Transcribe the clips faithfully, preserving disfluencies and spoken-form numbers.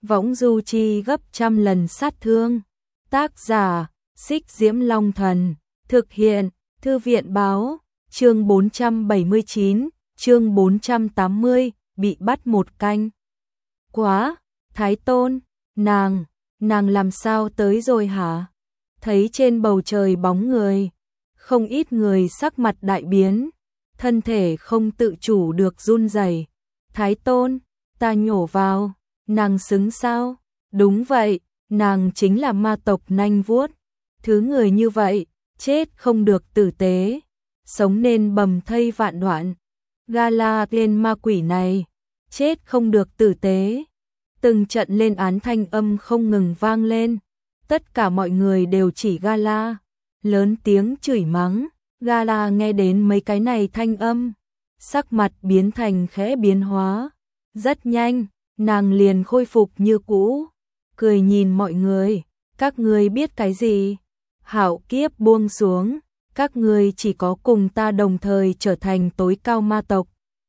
võng du chi gấp trăm lần sát thương. Tác giả, Xích Diễm Long Thần, thực hiện, Thư viện báo, chương bốn trăm bảy mươi chín, chương bốn trăm tám mươi, bị bắt một canh. Quá, Thái Tôn, nàng, nàng làm sao tới rồi hả? Thấy trên bầu trời bóng người, không ít người sắc mặt đại biến, thân thể không tự chủ được run rẩy. Thái Tôn, ta nhổ vào, nàng xứng sao? Đúng vậy, nàng chính là ma tộc nanh vuốt. Thứ người như vậy, chết không được tử tế, sống nên bầm thây vạn đoạn. Gala tên ma quỷ này, chết không được tử tế. Từng trận lên án thanh âm không ngừng vang lên. Tất cả mọi người đều chỉ Gala, lớn tiếng chửi mắng. Gala nghe đến mấy cái này thanh âm, sắc mặt biến thành khẽ biến hóa. Rất nhanh, nàng liền khôi phục như cũ, cười nhìn mọi người, các ngươi biết cái gì? Hạo kiếp buông xuống, các ngươi chỉ có cùng ta đồng thời trở thành tối cao ma tộc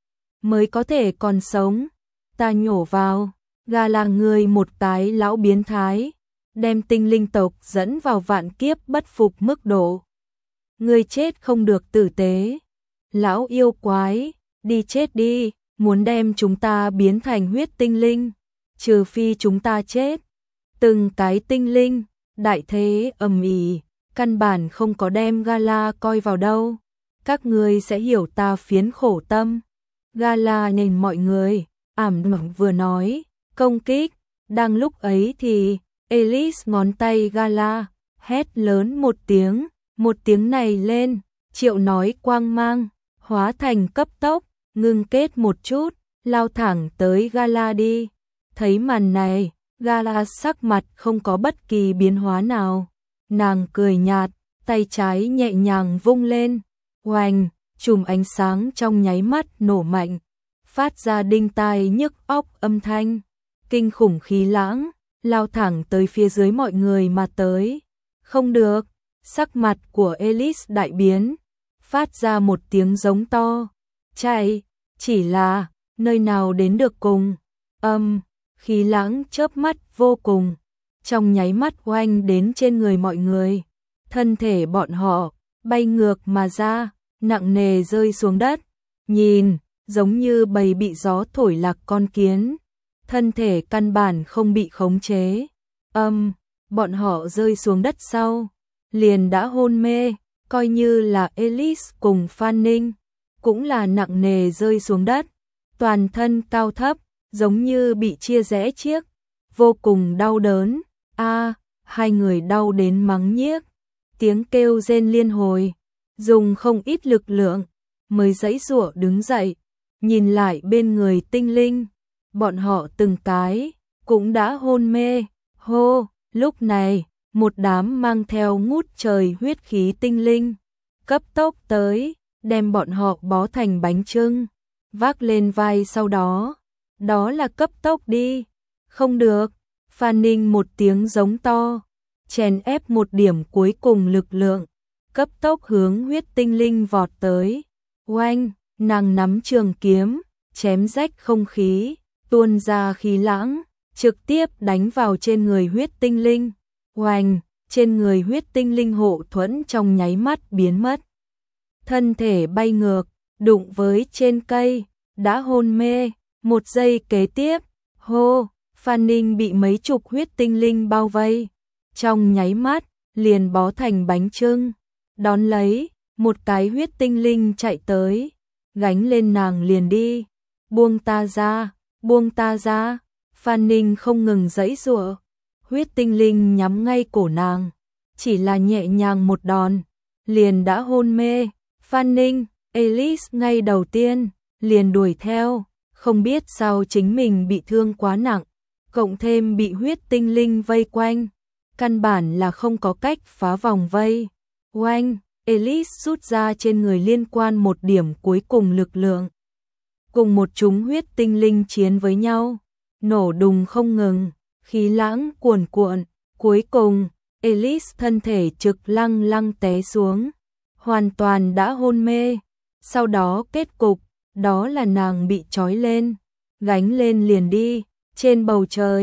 mới có thể còn sống. Ta nhổ vào, Gala người một tái lão biến thái, đem tinh linh tộc dẫn vào vạn kiếp bất phục mức độ. Ngươi chết không được tử tế. Lão yêu quái, đi chết đi, muốn đem chúng ta biến thành huyết tinh linh, trừ phi chúng ta chết. Từng cái tinh linh, đại thế ầm ĩ, căn bản không có đem Gala coi vào đâu. Các ngươi sẽ hiểu ta phiến khổ tâm. Gala nhìn mọi người, ảm đạm vừa nói, công kích. Đang lúc ấy thì Elise ngón tay Gala, hét lớn một tiếng, một tiếng này lên, triệu nói quang mang, hóa thành cấp tốc, ngưng kết một chút, lao thẳng tới Gala đi. Thấy màn này, Gala sắc mặt không có bất kỳ biến hóa nào. Nàng cười nhạt, tay trái nhẹ nhàng vung lên, oanh, chùm ánh sáng trong nháy mắt nổ mạnh, phát ra đinh tai nhức óc âm thanh, kinh khủng khí lãng, lao thẳng tới phía dưới mọi người mà tới. Không được, sắc mặt của Elise đại biến, phát ra một tiếng giống to, chạy, chỉ là, nơi nào đến được cùng, âm, khí lãng chớp mắt vô cùng, trong nháy mắt oanh đến trên người mọi người, thân thể bọn họ, bay ngược mà ra, nặng nề rơi xuống đất, nhìn, giống như bầy bị gió thổi lạc con kiến, thân thể căn bản không bị khống chế, âm, bọn họ rơi xuống đất sau, liền đã hôn mê, coi như là Elise cùng Fanning, cũng là nặng nề rơi xuống đất, toàn thân cao thấp, giống như bị chia rẽ chiếc, vô cùng đau đớn. A, hai người đau đến mắng nhiếc, tiếng kêu rên liên hồi, dùng không ít lực lượng mới giãy giụa đứng dậy, nhìn lại bên người tinh linh, bọn họ từng cái cũng đã hôn mê. Hô, lúc này, một đám mang theo ngút trời huyết khí tinh linh cấp tốc tới, đem bọn họ bó thành bánh chưng, vác lên vai, sau đó, đó là cấp tốc đi. Không được. Fanning một tiếng giống to, chèn ép một điểm cuối cùng lực lượng, cấp tốc hướng huyết tinh linh vọt tới. Oanh, nàng nắm trường kiếm, chém rách không khí, tuôn ra khí lãng, trực tiếp đánh vào trên người huyết tinh linh. Oanh, trên người huyết tinh linh hộ thuẫn trong nháy mắt biến mất. Thân thể bay ngược, đụng với trên cây, đã hôn mê. Một giây kế tiếp, hô, Fanning bị mấy chục huyết tinh linh bao vây, trong nháy mắt, liền bó thành bánh chưng. Đón lấy, một cái huyết tinh linh chạy tới, gánh lên nàng liền đi. Buông ta ra, buông ta ra. Fanning không ngừng giãy giụa, huyết tinh linh nhắm ngay cổ nàng, chỉ là nhẹ nhàng một đòn, liền đã hôn mê. Fanning, Elise ngay đầu tiên, liền đuổi theo, không biết sao chính mình bị thương quá nặng, cộng thêm bị huyết tinh linh vây quanh, căn bản là không có cách phá vòng vây. Oanh, Elise rút ra trên người liên quan một điểm cuối cùng lực lượng, cùng một chúng huyết tinh linh chiến với nhau, nổ đùng không ngừng, khí lãng cuồn cuộn, cuối cùng, Elise thân thể trực lăng lăng té xuống, hoàn toàn đã hôn mê. Sau đó kết cục, đó là nàng bị trói lên, gánh lên liền đi, trên bầu trời,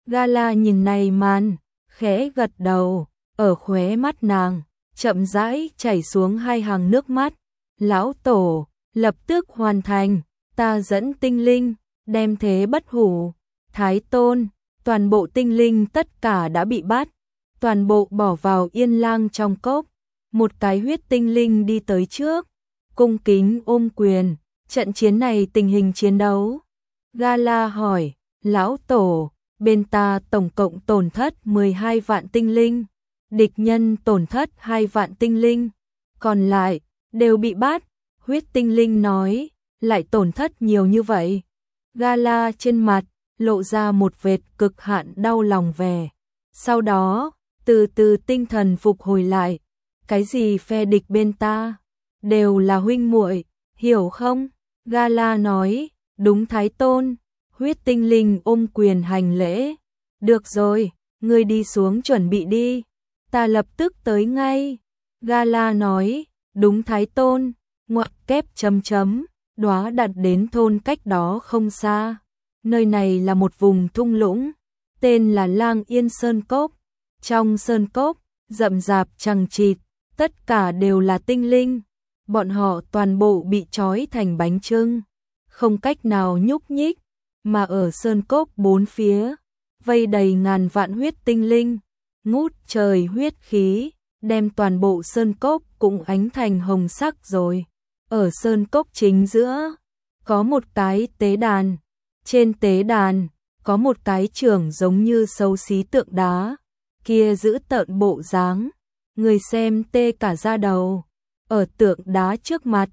Gala nhìn này màn, khẽ gật đầu, ở khóe mắt nàng, chậm rãi chảy xuống hai hàng nước mắt. Lão tổ, lập tức hoàn thành, ta dẫn tinh linh, đem thế bất hủ. Thái tôn, toàn bộ tinh linh tất cả đã bị bắt, toàn bộ bỏ vào yên lang trong cốc. Một cái huyết tinh linh đi tới trước, cung kính ôm quyền, trận chiến này tình hình chiến đấu. Gala hỏi, lão tổ, bên ta tổng cộng tổn thất mười hai vạn tinh linh, địch nhân tổn thất hai vạn tinh linh, còn lại đều bị bắt. Huyết tinh linh nói, lại tổn thất nhiều như vậy. Gala trên mặt lộ ra một vệt cực hạn đau lòng vẻ. Sau đó, từ từ tinh thần phục hồi lại. Cái gì phe địch bên ta, đều là huynh muội, hiểu không? Gala nói, đúng Thái tôn. Huyết tinh linh ôm quyền hành lễ. Được rồi, ngươi đi xuống chuẩn bị đi, ta lập tức tới ngay. Gala nói, đúng Thái tôn. Ngoặc kép chấm chấm, đóa đặt đến thôn cách đó không xa. Nơi này là một vùng thung lũng, tên là Lang Yên Sơn Cốc. Trong sơn cốc, rậm rạp chằng chịt, tất cả đều là tinh linh. Bọn họ toàn bộ bị trói thành bánh chưng, không cách nào nhúc nhích, mà ở sơn cốc bốn phía, vây đầy ngàn vạn huyết tinh linh, ngút trời huyết khí, đem toàn bộ sơn cốc cũng ánh thành hồng sắc rồi. Ở sơn cốc chính giữa, có một cái tế đàn, trên tế đàn, có một cái trưởng giống như xấu xí tượng đá, kia giữ tợn bộ dáng, người xem tê cả da đầu. Ở tượng đá trước mặt,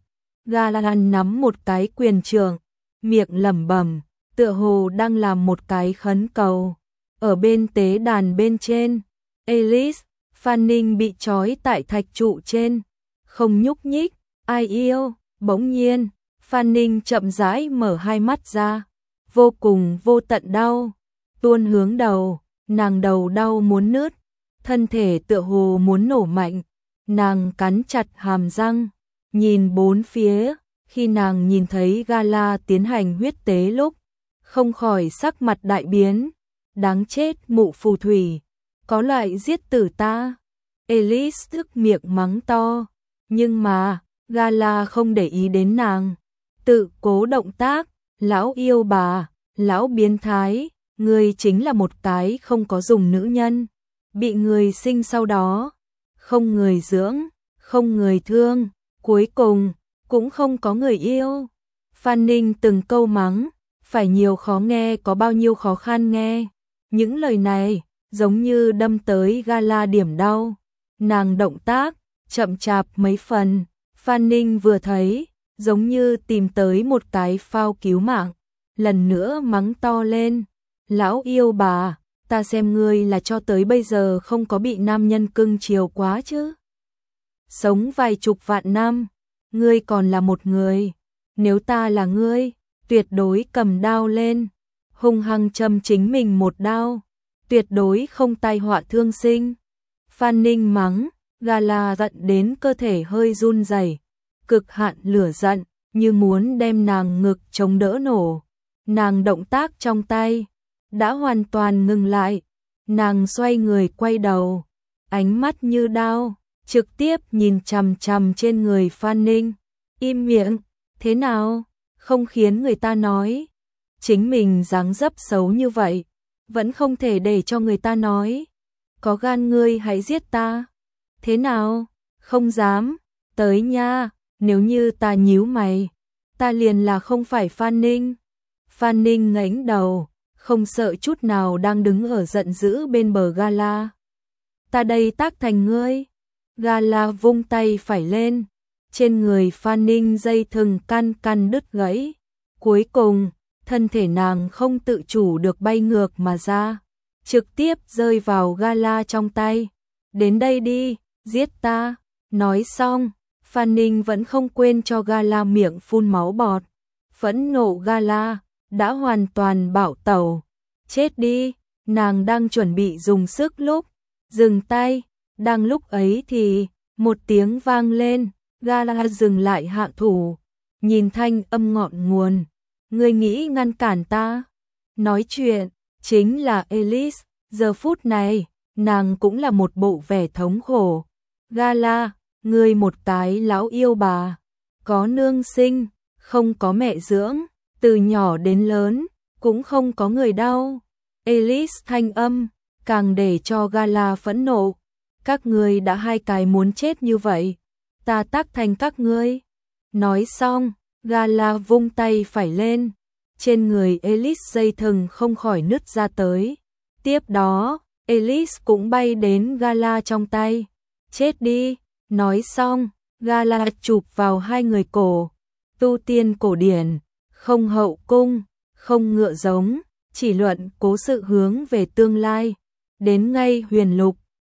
Galan nắm một cái quyền trượng, miệng lẩm bẩm, tựa hồ đang làm một cái khấn cầu. Ở bên tế đàn bên trên, Alice, Fanning bị trói tại thạch trụ trên, không nhúc nhích. Ai yêu? Bỗng nhiên, Fanning chậm rãi mở hai mắt ra, vô cùng vô tận đau tuôn hướng đầu, nàng đầu đau muốn nứt, thân thể tựa hồ muốn nổ mạnh. Nàng cắn chặt hàm răng, nhìn bốn phía, khi nàng nhìn thấy Gala tiến hành huyết tế lúc, không khỏi sắc mặt đại biến. Đáng chết mụ phù thủy, có loại giết tử ta. Alice tức miệng mắng to, nhưng mà Gala không để ý đến nàng, tự cố động tác. Lão yêu bà, lão biến thái, ngươi chính là một cái không có dùng nữ nhân, bị người sinh sau đó, không người dưỡng, không người thương, cuối cùng cũng không có người yêu. Fanning từng câu mắng, phải nhiều khó nghe có bao nhiêu khó khăn nghe. Những lời này giống như đâm tới Gala điểm đau. Nàng động tác chậm chạp mấy phần, Fanning vừa thấy giống như tìm tới một cái phao cứu mạng, lần nữa mắng to lên, lão yêu bà, ta xem ngươi là cho tới bây giờ không có bị nam nhân cưng chiều quá chứ. Sống vài chục vạn năm, ngươi còn là một người, nếu ta là ngươi, tuyệt đối cầm đao lên, hung hăng châm chính mình một đao, tuyệt đối không tai họa thương sinh. Fanning mắng, Gala giận đến cơ thể hơi run rẩy, cực hạn lửa giận, như muốn đem nàng ngực chống đỡ nổ. Nàng động tác trong tay đã hoàn toàn ngừng lại, nàng xoay người quay đầu, ánh mắt như đao, trực tiếp nhìn chằm chằm trên người Fanning. Im miệng, thế nào? Không khiến người ta nói. Chính mình dáng dấp xấu như vậy, vẫn không thể để cho người ta nói. Có gan ngươi hãy giết ta. Thế nào? Không dám. Tới nha, nếu như ta nhíu mày, ta liền là không phải Fanning. Fanning ngẩng đầu, không sợ chút nào đang đứng ở giận dữ bên bờ Gala. Ta đây tác thành ngươi. Gala vung tay phải lên, trên người Fanning dây thừng căn căn đứt gãy. Cuối cùng, thân thể nàng không tự chủ được bay ngược mà ra, trực tiếp rơi vào Gala trong tay. Đến đây đi, giết ta. Nói xong, Fanning vẫn không quên cho Gala miệng phun máu bọt. Phẫn nộ Gala đã hoàn toàn bạo tẩu. Chết đi, nàng đang chuẩn bị dùng sức lúc dừng tay, đang lúc ấy thì một tiếng vang lên, Gala dừng lại hạ thủ, nhìn thanh âm ngọn nguồn. Ngươi nghĩ ngăn cản ta? Nói chuyện, chính là Elise, giờ phút này, nàng cũng là một bộ vẻ thống khổ. Gala, ngươi một cái lão yêu bà, có nương sinh, không có mẹ dưỡng, từ nhỏ đến lớn, cũng không có người đau. Elise thanh âm, càng để cho Gala phẫn nộ. Các ngươi đã hai cái muốn chết như vậy, ta tác thành các ngươi. Nói xong, Gala vung tay phải lên, trên người Elise dây thừng không khỏi nứt ra tới. Tiếp đó, Elise cũng bay đến Gala trong tay. Chết đi, nói xong, Gala chụp vào hai người cổ. Tu tiên cổ điển, không hậu cung, không ngựa giống, chỉ luận cố sự hướng về tương lai. Đến ngay huyền lục,